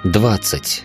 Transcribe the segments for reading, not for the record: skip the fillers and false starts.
20.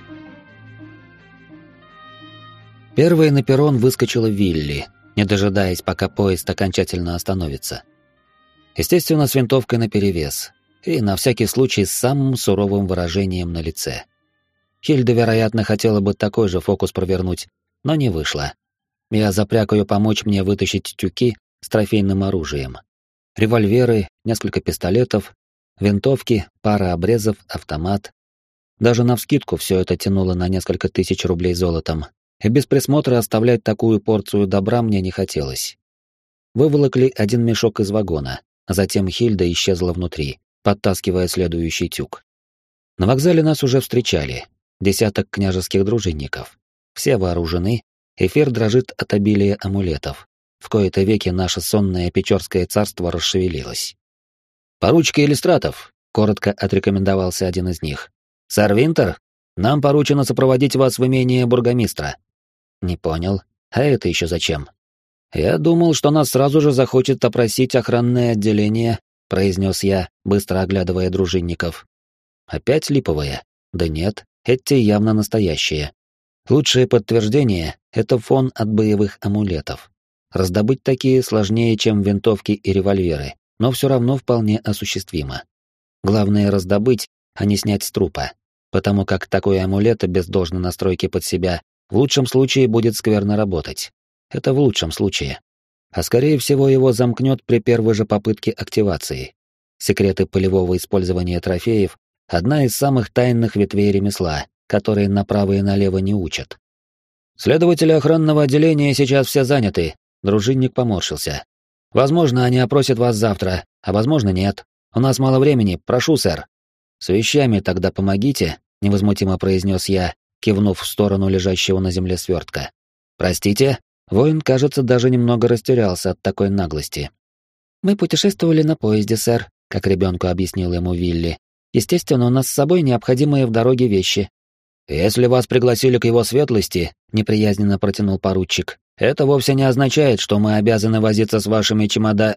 Первой на перрон выскочила Вилли, не дожидаясь, пока поезд окончательно остановится. Естественно, с винтовкой наперевес, и на всякий случай с самым суровым выражением на лице. Хильда, вероятно, хотела бы такой же фокус провернуть, но не вышло. Я запряг ее помочь мне вытащить тюки с трофейным оружием. Револьверы, несколько пистолетов, винтовки, пара обрезов, автомат. Даже навскидку все это тянуло на несколько тысяч рублей золотом, и без присмотра оставлять такую порцию добра мне не хотелось. Выволокли один мешок из вагона, а затем Хильда исчезла внутри, подтаскивая следующий тюк. На вокзале нас уже встречали. Десяток княжеских дружинников. Все вооружены, эфир дрожит от обилия амулетов. В кои-то веки наше сонное Печорское царство расшевелилось. «Поручик Елистратов», — коротко отрекомендовался один из них. «Сэр Винтер, нам поручено сопроводить вас в имение бургомистра». «Не понял. А это еще зачем?» «Я думал, что нас сразу же захочет опросить охранное отделение», — произнес я, быстро оглядывая дружинников. «Опять липовые? Да нет, эти явно настоящие. Лучшее подтверждение — это фон от боевых амулетов. Раздобыть такие сложнее, чем винтовки и револьверы, но все равно вполне осуществимо. Главное — раздобыть, а не снять с трупа, потому как такой амулет без должной настройки под себя в лучшем случае будет скверно работать. Это в лучшем случае. А скорее всего его замкнет при первой же попытке активации. Секреты полевого использования трофеев — одна из самых тайных ветвей ремесла, которые направо и налево не учат. «Следователи охранного отделения сейчас все заняты», — дружинник поморщился. «Возможно, они опросят вас завтра, а возможно, нет. У нас мало времени, прошу, сэр». «С вещами тогда помогите», — невозмутимо произнес я, кивнув в сторону лежащего на земле свертка. «Простите?» Воин, кажется, даже немного растерялся от такой наглости. «Мы путешествовали на поезде, сэр», — как ребенку объяснил ему Вилли. «Естественно, у нас с собой необходимые в дороге вещи». «Если вас пригласили к его светлости», — неприязненно протянул поручик, «это вовсе не означает, что мы обязаны возиться с вашими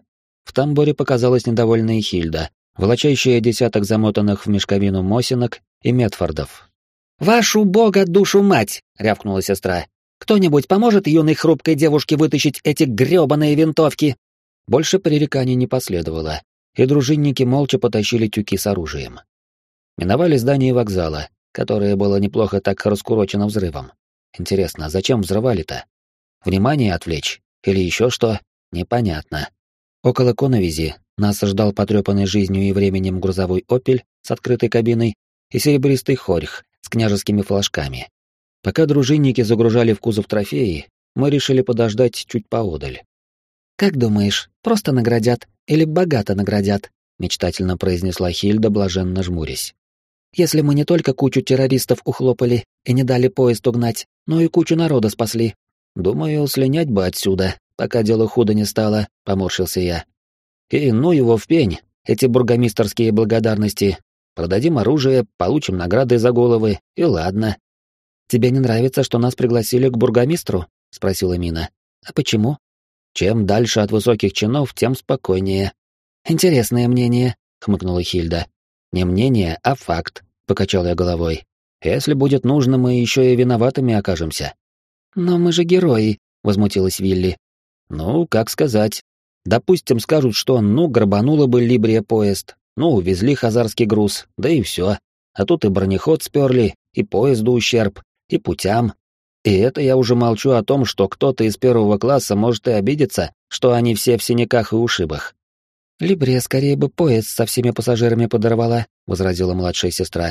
В тамбуре показалась недовольная Хильда, волочащая десяток замотанных в мешковину мосинок и Метфордов. «Вашу бога душу мать!» — рявкнула сестра. «Кто-нибудь поможет юной хрупкой девушке вытащить эти грёбаные винтовки?» Больше пререканий не последовало, и дружинники молча потащили тюки с оружием. Миновали здание вокзала, которое было неплохо так раскурочено взрывом. Интересно, зачем взрывали-то? Внимание отвлечь? Или еще что? Непонятно. Около коновизи нас ждал потрепанный жизнью и временем грузовой «Опель» с открытой кабиной и серебристый хорьх с княжескими флажками. Пока дружинники загружали в кузов трофеи, мы решили подождать чуть поодаль. «Как думаешь, просто наградят или богато наградят?» — мечтательно произнесла Хильда, блаженно жмурясь. «Если мы не только кучу террористов ухлопали и не дали поезд угнать, но и кучу народа спасли». «Думаю, слинять бы отсюда, пока дело худо не стало», — поморщился я. «И ну его в пень, эти бургомистерские благодарности. Продадим оружие, получим награды за головы, и ладно». «Тебе не нравится, что нас пригласили к бургомистру?» — спросила Мина. «А почему?» «Чем дальше от высоких чинов, тем спокойнее». «Интересное мнение», — хмыкнула Хильда. «Не мнение, а факт», — покачал я головой. «Если будет нужно, мы еще и виноватыми окажемся». «Но мы же герои», — возмутилась Вилли. «Ну, как сказать. Допустим, скажут, что грабануло бы Либрия поезд, увезли хазарский груз, да и все. А тут и бронеход сперли, и поезду ущерб, и путям. И это я уже молчу о том, что кто-то из первого класса может и обидеться, что они все в синяках и ушибах». «Либрия скорее бы поезд со всеми пассажирами подорвала», — возразила младшая сестра.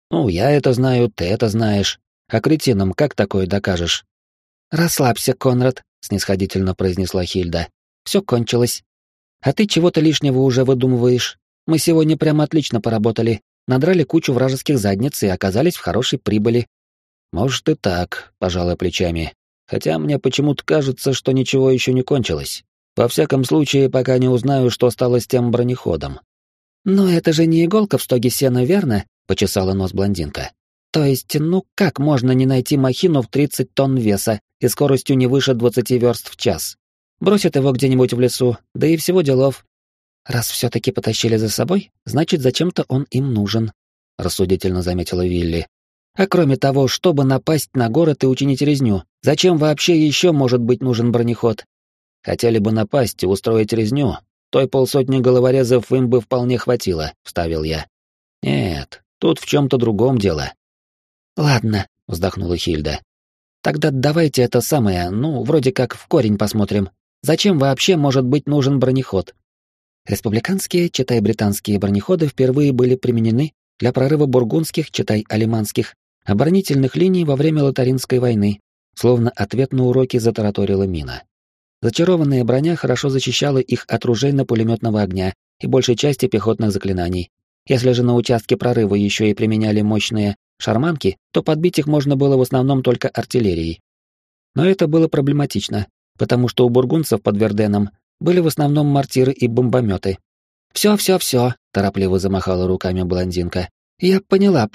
«Я это знаю, ты это знаешь. А кретинам как такое докажешь?» «Расслабься, Конрад», — снисходительно произнесла Хильда. «Все кончилось. А ты чего-то лишнего уже выдумываешь. Мы сегодня прямо отлично поработали, надрали кучу вражеских задниц и оказались в хорошей прибыли». «Может и так», — пожала плечами. «Хотя мне почему-то кажется, что ничего еще не кончилось. Во всяком случае, пока не узнаю, что стало с тем бронеходом». «Но это же не иголка в стоге сена, верно?» — почесала нос блондинка. «То есть, как можно не найти махину в 30 тонн веса и скоростью не выше 20 верст в час? Бросят его где-нибудь в лесу, да и всего делов. Раз все-таки потащили за собой, значит, зачем-то он им нужен», — рассудительно заметила Вилли. А кроме того, чтобы напасть на город и учинить резню, зачем вообще еще может быть нужен бронеход? Хотели бы напасть и устроить резню, той полсотни головорезов им бы вполне хватило, вставил я. Нет, тут в чем-то другом дело. Ладно, вздохнула Хильда. Тогда давайте это самое, вроде как в корень посмотрим. Зачем вообще может быть нужен бронеход? Республиканские, читай британские бронеходы впервые были применены для прорыва бургундских, читай алеманских, оборонительных линий во время Лотаринской войны, словно ответ на уроки затараторила Мина. Зачарованная броня хорошо защищала их от ружейно-пулеметного огня и большей части пехотных заклинаний. Если же на участке прорыва еще и применяли мощные шарманки, то подбить их можно было в основном только артиллерией. Но это было проблематично, потому что у бургундцев под Верденом были в основном мортиры и бомбометы. «Все, торопливо замахала руками блондинка. «Я поняла.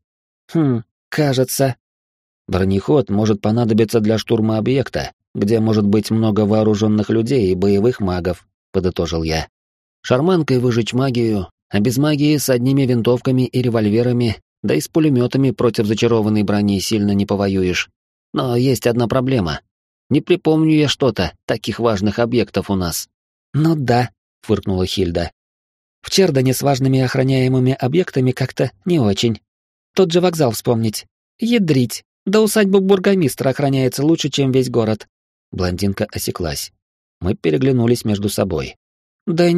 Кажется...» «Бронеход может понадобиться для штурма объекта, где может быть много вооруженных людей и боевых магов», — подытожил я. «Шарманкой выжечь магию, а без магии с одними винтовками и револьверами, да и с пулеметами против зачарованной брони сильно не повоюешь. Но есть одна проблема. Не припомню я что-то, таких важных объектов у нас». «Ну да», — фыркнула Хильда. «В Чердоне с важными охраняемыми объектами как-то не очень. Тот же вокзал вспомнить. Ядрить. Да усадьба бургомистра охраняется лучше, чем весь город». Блондинка осеклась. Мы переглянулись между собой. «Да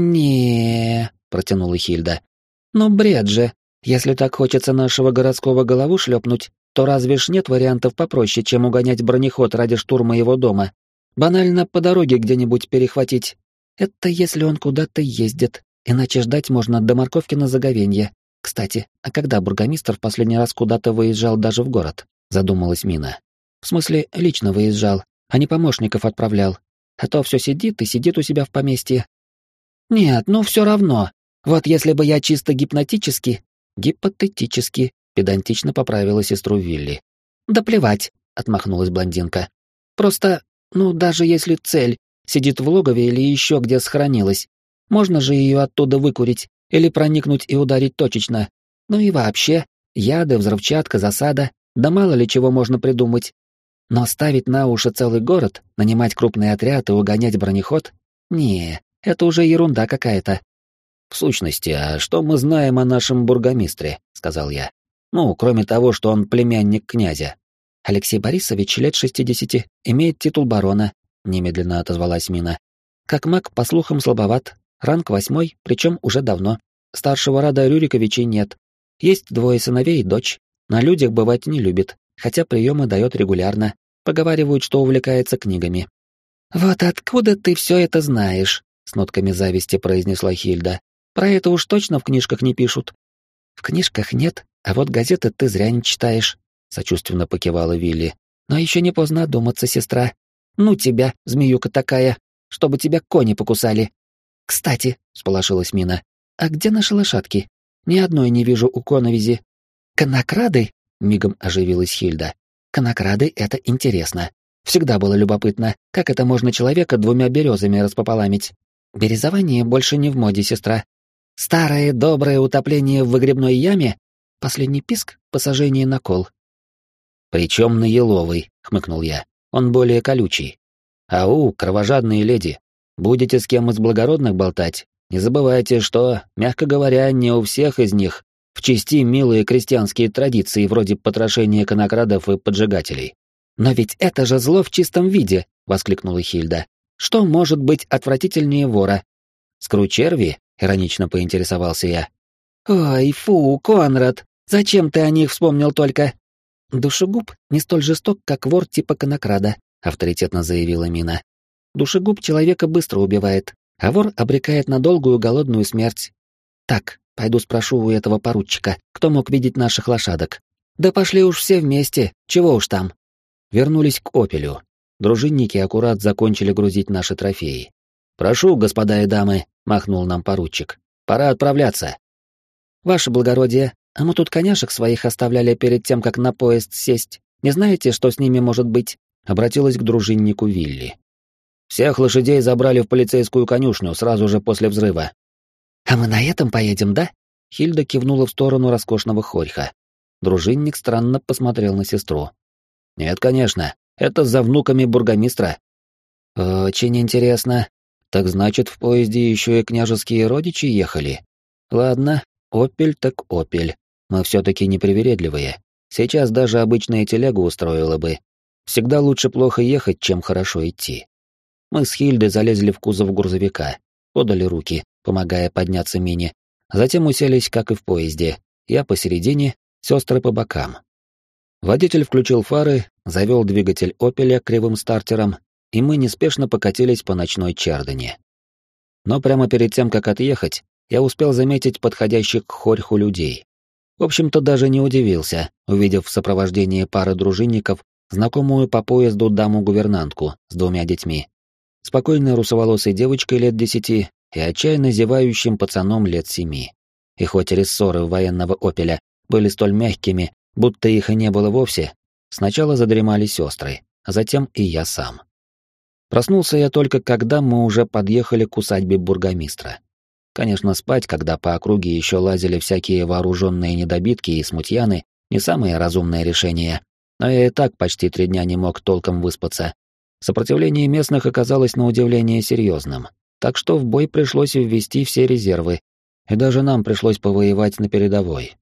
не», — протянула Хильда. «Ну бред же. Если так хочется нашего городского голову шлепнуть, то разве ж нет вариантов попроще, чем угонять бронеход ради штурма его дома? Банально по дороге где-нибудь перехватить. Это если он куда-то ездит, иначе ждать можно до морковки на заговенье. Кстати, а когда бургомистр в последний раз куда-то выезжал даже в город?» — задумалась Мина. «В смысле, лично выезжал, а не помощников отправлял. А то все сидит и сидит у себя в поместье». «Нет, все равно. Вот если бы я чисто гипнотически...» «Гипотетически», — педантично поправила сестру Вилли. «Да плевать», — отмахнулась блондинка. «Просто, даже если цель сидит в логове или еще где сохранилась, можно же ее оттуда выкурить или проникнуть и ударить точечно. Ну и вообще, яды, взрывчатка, засада, да мало ли чего можно придумать. Но ставить на уши целый город, нанимать крупный отряд и угонять бронеход? Не, это уже ерунда какая-то». «В сущности, а что мы знаем о нашем бургомистре?» — сказал я. Кроме того, что он племянник князя. «Алексей Борисович лет 60, имеет титул барона», — немедленно отозвалась Мина. «Как маг, по слухам, слабоват, ранг 8, причем уже давно. Старшего Рада Рюриковичей нет. Есть 2 сыновей и дочь. На людях бывать не любит, хотя приемы дает регулярно. Поговаривают, что увлекается книгами». «Вот откуда ты все это знаешь?» — с нотками зависти произнесла Хильда. «Про это уж точно в книжках не пишут». «В книжках нет, а вот газеты ты зря не читаешь», — сочувственно покивала Вилли. «Но еще не поздно одуматься, сестра. Ну тебя, змеюка такая, чтобы тебя кони покусали». «Кстати», — сполошилась Мина, — «а где наши лошадки? Ни одной не вижу у коновизи». «Конокрады?» — мигом оживилась Хильда. «Конокрады — это интересно. Всегда было любопытно, как это можно человека 2 березами распополамить. Березование больше не в моде, сестра. Старое доброе утопление в выгребной яме? Последний писк, посажение на кол». «Причем на еловый», — хмыкнул я. «Он более колючий. Ау, кровожадные леди, будете с кем из благородных болтать? Не забывайте, что, мягко говоря, не у всех из них в чести милые крестьянские традиции вроде потрошения конокрадов и поджигателей». «Но ведь это же зло в чистом виде!» — воскликнула Хильда. «Что может быть отвратительнее вора?» «Скручерви?» — иронично поинтересовался я. «Ой, фу, Конрад, зачем ты о них вспомнил только?» «Душегуб не столь жесток, как вор типа конокрада», — авторитетно заявила Мина. «Душегуб человека быстро убивает, а вор обрекает на долгую голодную смерть. Так, пойду спрошу у этого поручика, кто мог видеть наших лошадок. Да пошли уж все вместе, чего уж там». Вернулись к «Опелю». Дружинники аккурат закончили грузить наши трофеи. «Прошу, господа и дамы», — махнул нам поручик. «Пора отправляться». «Ваше благородие, а мы тут коняшек своих оставляли перед тем, как на поезд сесть. Не знаете, что с ними может быть?» — обратилась к дружиннику Вилли. «Всех лошадей забрали в полицейскую конюшню сразу же после взрыва». «А мы на этом поедем, да?» — Хильда кивнула в сторону роскошного хорьха. Дружинник странно посмотрел на сестру. «Нет, конечно, это за внуками бургомистра». «Очень интересно. Так значит, в поезде еще и княжеские родичи ехали? Ладно, опель так опель. Мы все-таки непривередливые. Сейчас даже обычная телега устроила бы. Всегда лучше плохо ехать, чем хорошо идти». Мы с Хильдой залезли в кузов грузовика, подали руки, помогая подняться Мине, затем уселись, как и в поезде, я посередине, сестры по бокам. Водитель включил фары, завел двигатель «Опеля» кривым стартером, и мы неспешно покатились по ночной Чардане. Но прямо перед тем, как отъехать, я успел заметить подходящих к Хорьху людей. В общем-то, даже не удивился, увидев в сопровождении пары дружинников знакомую по поезду даму-гувернантку с двумя детьми. Спокойной русоволосой девочкой лет 10 и отчаянно зевающим пацаном лет 7. И хоть рессоры военного «Опеля» были столь мягкими, будто их и не было вовсе, сначала задремали сестры, а затем и я сам. Проснулся я только когда мы уже подъехали к усадьбе бургомистра. Конечно, спать, когда по округе еще лазили всякие вооруженные недобитки и смутьяны, не самое разумное решение, но я и так почти 3 дня не мог толком выспаться. Сопротивление местных оказалось на удивление серьезным, так что в бой пришлось ввести все резервы, и даже нам пришлось повоевать на передовой.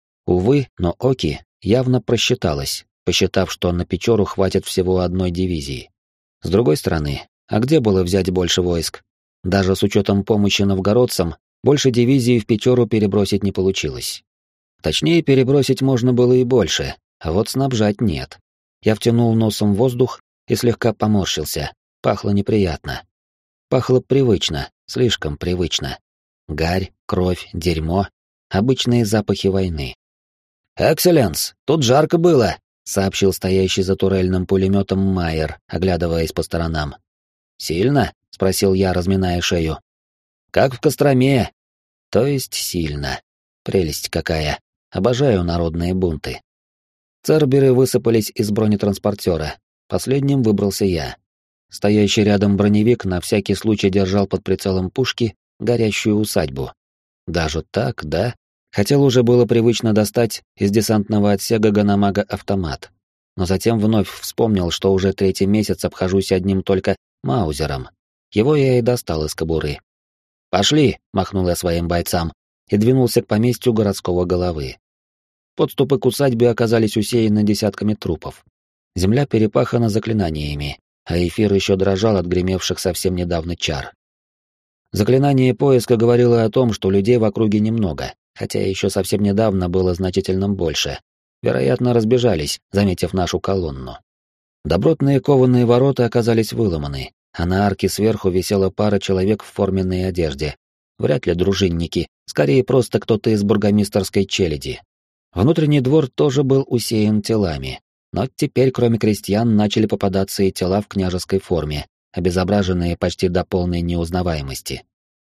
Увы, но Оки явно просчиталась, посчитав, что на Печору хватит всего одной дивизии. С другой стороны, а где было взять больше войск? Даже с учетом помощи новгородцам, больше дивизий в Печору перебросить не получилось. Точнее, перебросить можно было и больше, а вот снабжать нет. Я втянул носом воздух и слегка поморщился. Пахло неприятно. Пахло привычно, слишком привычно. Гарь, кровь, дерьмо — обычные запахи войны. «Экселленс, тут жарко было», — сообщил стоящий за турельным пулеметом Майер, оглядываясь по сторонам. «Сильно?» — спросил я, разминая шею. «Как в Костроме». «То есть сильно. Прелесть какая. Обожаю народные бунты». Церберы высыпались из бронетранспортера. Последним выбрался я. Стоящий рядом броневик на всякий случай держал под прицелом пушки горящую усадьбу. Даже так, да? Хотел уже было привычно достать из десантного отсека Ганамага автомат. Но затем вновь вспомнил, что уже 3-й месяц обхожусь одним только маузером. Его я и достал из кобуры. «Пошли!» — махнул я своим бойцам и двинулся к поместью городского головы. Подступы к усадьбе оказались усеяны десятками трупов. Земля перепахана заклинаниями, а эфир еще дрожал от гремевших совсем недавно чар. Заклинание поиска говорило о том, что людей в округе немного, хотя еще совсем недавно было значительно больше. Вероятно, разбежались, заметив нашу колонну. Добротные кованые ворота оказались выломаны, а на арке сверху висела пара человек в форменной одежде. Вряд ли дружинники, скорее просто кто-то из бургомистерской челяди. Внутренний двор тоже был усеян телами. Но теперь, кроме крестьян, начали попадаться и тела в княжеской форме, обезображенные почти до полной неузнаваемости.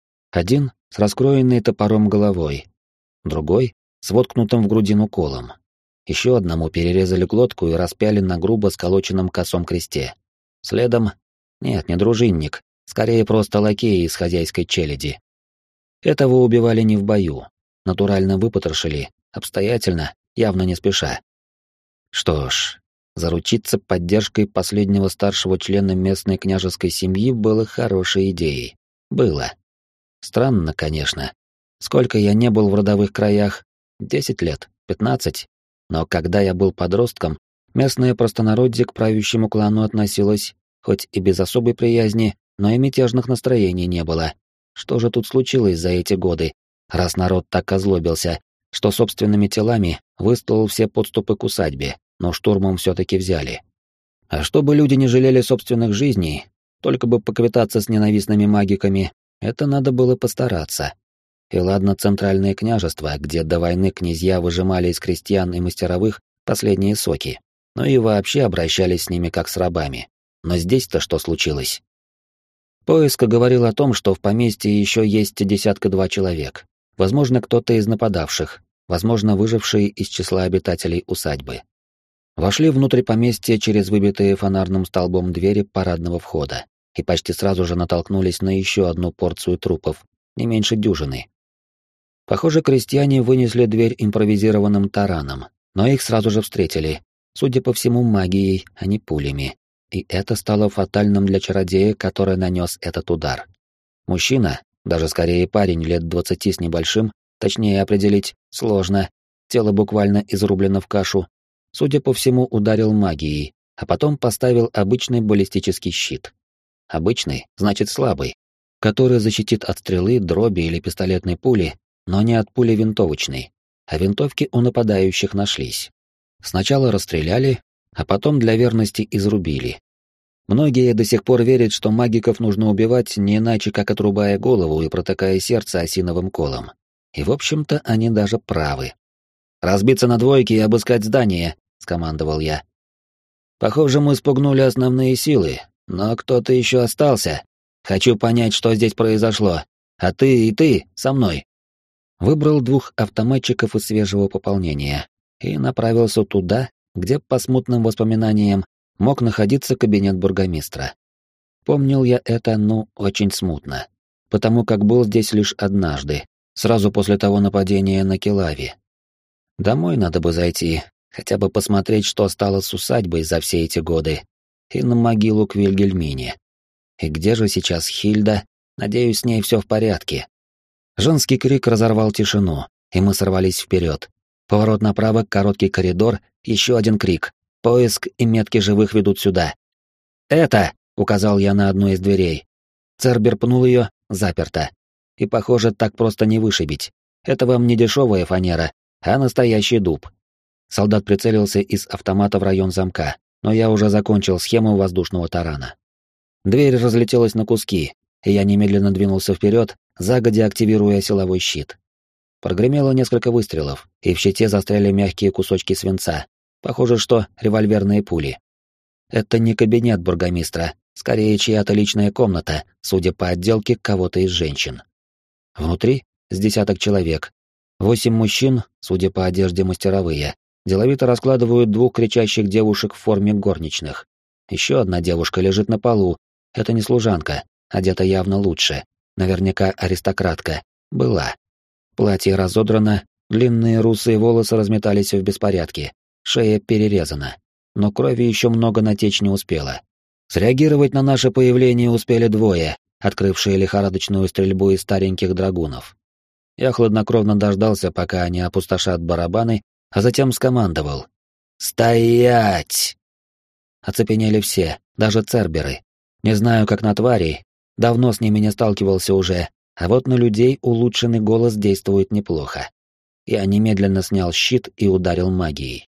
Один с раскроенной топором головой, другой с воткнутым в грудину колом. Еще одному перерезали глотку и распяли на грубо сколоченном косом кресте. Следом... Нет, не дружинник, скорее просто лакеи из хозяйской челяди. Этого убивали не в бою, натурально выпотрошили, обстоятельно, явно не спеша. Что ж, заручиться поддержкой последнего старшего члена местной княжеской семьи было хорошей идеей. Было. Странно, конечно. Сколько я не был в родовых краях? 10 лет, 15. Но когда я был подростком, местное простонародье к правящему клану относилось, хоть и без особой приязни, но и мятежных настроений не было. Что же тут случилось за эти годы, раз народ так озлобился, что собственными телами выстлал все подступы к усадьбе, но штурмом все-таки взяли. А чтобы люди не жалели собственных жизней, только бы поквитаться с ненавистными магиками, это надо было постараться. И ладно, центральное княжество, где до войны князья выжимали из крестьян и мастеровых последние соки, но и вообще обращались с ними как с рабами. Но здесь-то что случилось? Поиск говорил о том, что в поместье еще есть 10-2 человек. Возможно, кто-то из нападавших, возможно, выжившие из числа обитателей усадьбы. Вошли внутрь поместья через выбитые фонарным столбом двери парадного входа и почти сразу же натолкнулись на еще одну порцию трупов, не меньше дюжины. Похоже, крестьяне вынесли дверь импровизированным тараном, Но их сразу же встретили, судя по всему, магией, а не пулями. И это стало фатальным для чародея, который нанес этот удар. Мужчина, даже скорее парень лет 20 с небольшим, точнее определить сложно, тело буквально изрублено в кашу, судя по всему, ударил магией, а потом поставил обычный баллистический щит. Обычный, значит слабый, который защитит от стрелы, дроби или пистолетной пули, но не от пули винтовочной, а винтовки у нападающих нашлись. Сначала расстреляли, а потом для верности изрубили. Многие до сих пор верят, что магиков нужно убивать не иначе, как отрубая голову и протыкая сердце осиновым колом. И, в общем-то, они даже правы. «Разбиться на двойки и обыскать здание», — скомандовал я. «Похоже, мы спугнули основные силы, но кто-то еще остался. Хочу понять, что здесь произошло. А ты и ты со мной». Выбрал 2 автоматчиков из свежего пополнения и направился туда, где, по смутным воспоминаниям, мог находиться кабинет бургомистра. Помнил я это, очень смутно, потому как был здесь лишь однажды, сразу после того нападения на Келави. Домой надо бы зайти, хотя бы посмотреть, что стало с усадьбой за все эти годы, и на могилу к Вильгельмине. И где же сейчас Хильда? Надеюсь, с ней все в порядке. Женский крик разорвал тишину, и мы сорвались вперед. Поворот направо, короткий коридор, еще один крик. Поиск и метки живых ведут сюда. «Это!» — указал я на одну из дверей. Цербер пнул ее, заперто. И, похоже, так просто не вышибить. Это вам не дешевая фанера, а настоящий дуб. Солдат прицелился из автомата в район замка, но я уже закончил схему воздушного тарана. Дверь разлетелась на куски, и я немедленно двинулся вперед, загодя активируя силовой щит. Прогремело несколько выстрелов, и в щите застряли мягкие кусочки свинца. Похоже, что револьверные пули. Это не кабинет бургомистра, скорее чья-то личная комната, судя по отделке кого-то из женщин. Внутри с десяток человек. 8 мужчин, судя по одежде мастеровые, деловито раскладывают 2 кричащих девушек в форме горничных. Еще одна девушка лежит на полу. Это не служанка, одета явно лучше. Наверняка аристократка. Была. Платье разодрано, длинные русые волосы разметались в беспорядке. Шея перерезана, но крови еще много натечь не успела. Среагировать на наше появление успели 2, открывшие лихорадочную стрельбу из стареньких драгунов. Я хладнокровно дождался, пока они опустошат барабаны, а затем скомандовал: «Стоять!» Оцепенели все, даже церберы. Не знаю, как на тварей, давно с ними не сталкивался уже, а вот на людей улучшенный голос действует неплохо. Я немедленно снял щит и ударил магией.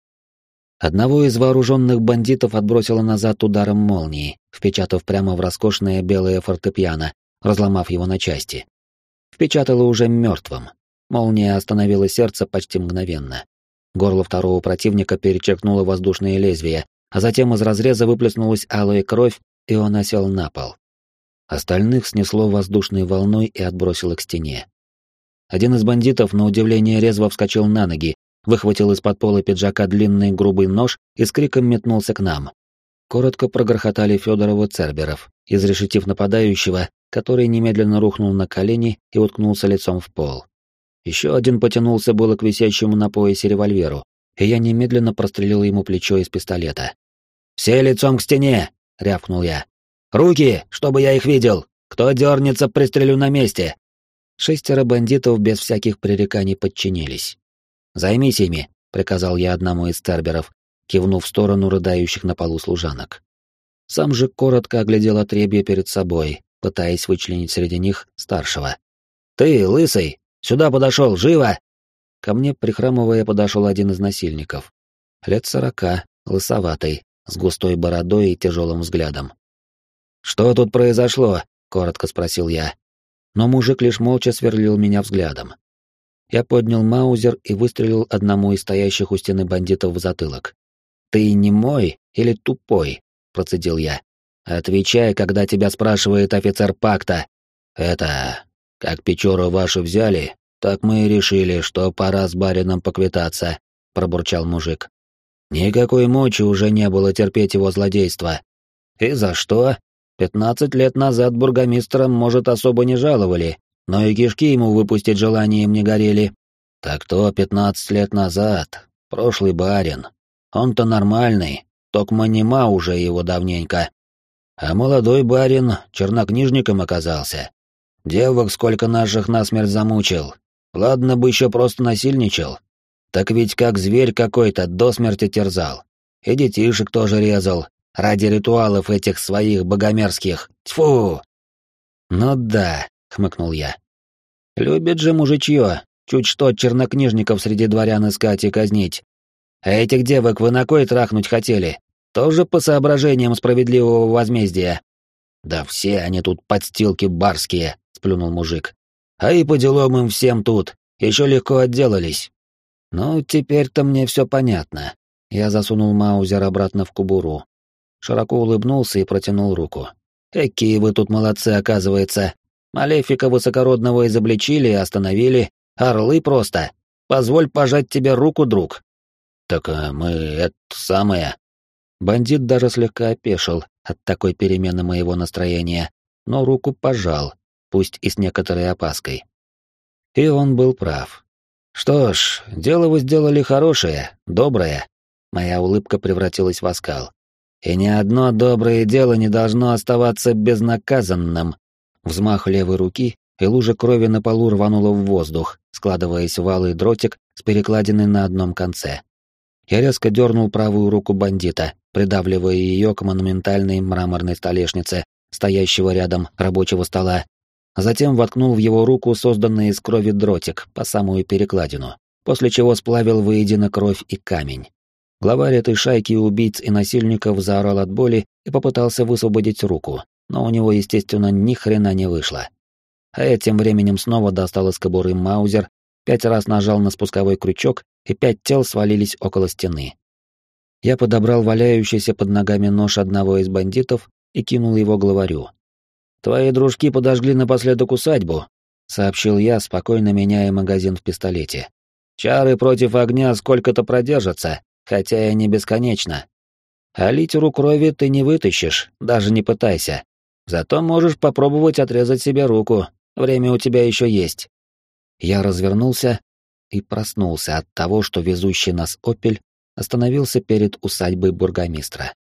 Одного из вооруженных бандитов отбросило назад ударом молнии, впечатав прямо в роскошное белое фортепиано, разломав его на части. Впечатало уже мертвым. Молния остановила сердце почти мгновенно. Горло второго противника перечеркнуло воздушное лезвие, а затем из разреза выплеснулась алая кровь, и он осел на пол. Остальных снесло воздушной волной и отбросило к стене. Один из бандитов, на удивление, резво вскочил на ноги, выхватил из-под пола пиджака длинный грубый нож и с криком метнулся к нам. Коротко прогрохотали Федорова Церберов, изрешетив нападающего, который немедленно рухнул на колени и уткнулся лицом в пол. Еще один потянулся было к висящему на поясе револьверу, и я немедленно прострелил ему плечо из пистолета. «Все лицом к стене!» — рявкнул я. «Руки, чтобы я их видел! Кто дернется, пристрелю на месте!» 6 бандитов без всяких пререканий подчинились. «Займись ими», — приказал я одному из церберов, кивнув в сторону рыдающих на полу служанок. Сам же коротко оглядел отребье перед собой, пытаясь вычленить среди них старшего. «Ты, лысый, сюда подошел, живо!» Ко мне, прихрамывая, подошел один из насильников. Лет 40, лысоватый, с густой бородой и тяжелым взглядом. «Что тут произошло?» — коротко спросил я. Но мужик лишь молча сверлил меня взглядом. Я поднял маузер и выстрелил одному из стоящих у стены бандитов в затылок. «Ты не мой или тупой?» — процедил я. «Отвечай, когда тебя спрашивает офицер пакта. Это... Как Печору вашу взяли, так мы и решили, что пора с барином поквитаться», — пробурчал мужик. «Никакой мочи уже не было терпеть его злодейство. И за что? 15 лет назад бургомистра, может, особо не жаловали, но и кишки ему выпустить желанием не горели. Так то 15 лет назад. прошлый барин. Он-то нормальный, токмо нема уже его давненько. А молодой барин чернокнижником оказался. Девок сколько наших насмерть замучил. Ладно бы еще просто насильничал. Так ведь как зверь какой-то до смерти терзал. И детишек тоже резал, ради ритуалов этих своих богомерзких. Тьфу! Ну да, хмыкнул я. Любит же мужичье, чуть что чернокнижников среди дворян искать и казнить. А этих девок вы на кой трахнуть хотели? Тоже по соображениям справедливого возмездия. Да все они тут подстилки барские, сплюнул мужик. А и по делам им всем тут, еще легко отделались. Ну, теперь-то мне все понятно. Я засунул маузер обратно в кобуру. Широко улыбнулся и протянул руку. Какие вы тут молодцы, оказывается. Малефика высокородного изобличили и остановили. Орлы просто. Позволь пожать тебе руку, друг. Так мы это самое. Бандит даже слегка опешил от такой перемены моего настроения, но руку пожал, пусть и с некоторой опаской. И он был прав. Что ж, дело вы сделали хорошее, доброе. Моя улыбка превратилась в оскал. И ни одно доброе дело не должно оставаться безнаказанным. Взмах левой руки, и лужа крови на полу рванула в воздух, складываясь в алый дротик с перекладиной на одном конце. Я резко дернул правую руку бандита, придавливая ее к монументальной мраморной столешнице, стоящего рядом рабочего стола, а затем воткнул в его руку созданный из крови дротик по самую перекладину, после чего сплавил воедино кровь и камень. Главарь этой шайки убийц и насильников заорал от боли и попытался высвободить руку, но у него, естественно, ни хрена не вышло. А я тем временем снова достал из кобуры маузер, 5 раз нажал на спусковой крючок, и 5 тел свалились около стены. Я подобрал валяющийся под ногами нож одного из бандитов и кинул его главарю. «Твои дружки подожгли напоследок усадьбу», — сообщил я, спокойно меняя магазин в пистолете. «Чары против огня сколько-то продержатся, хотя и не бесконечно. А литеру крови ты не вытащишь, даже не пытайся. Зато можешь попробовать отрезать себе руку, время у тебя еще есть». Я развернулся и проснулся от того, что везущий нас «Опель» остановился перед усадьбой бургомистра.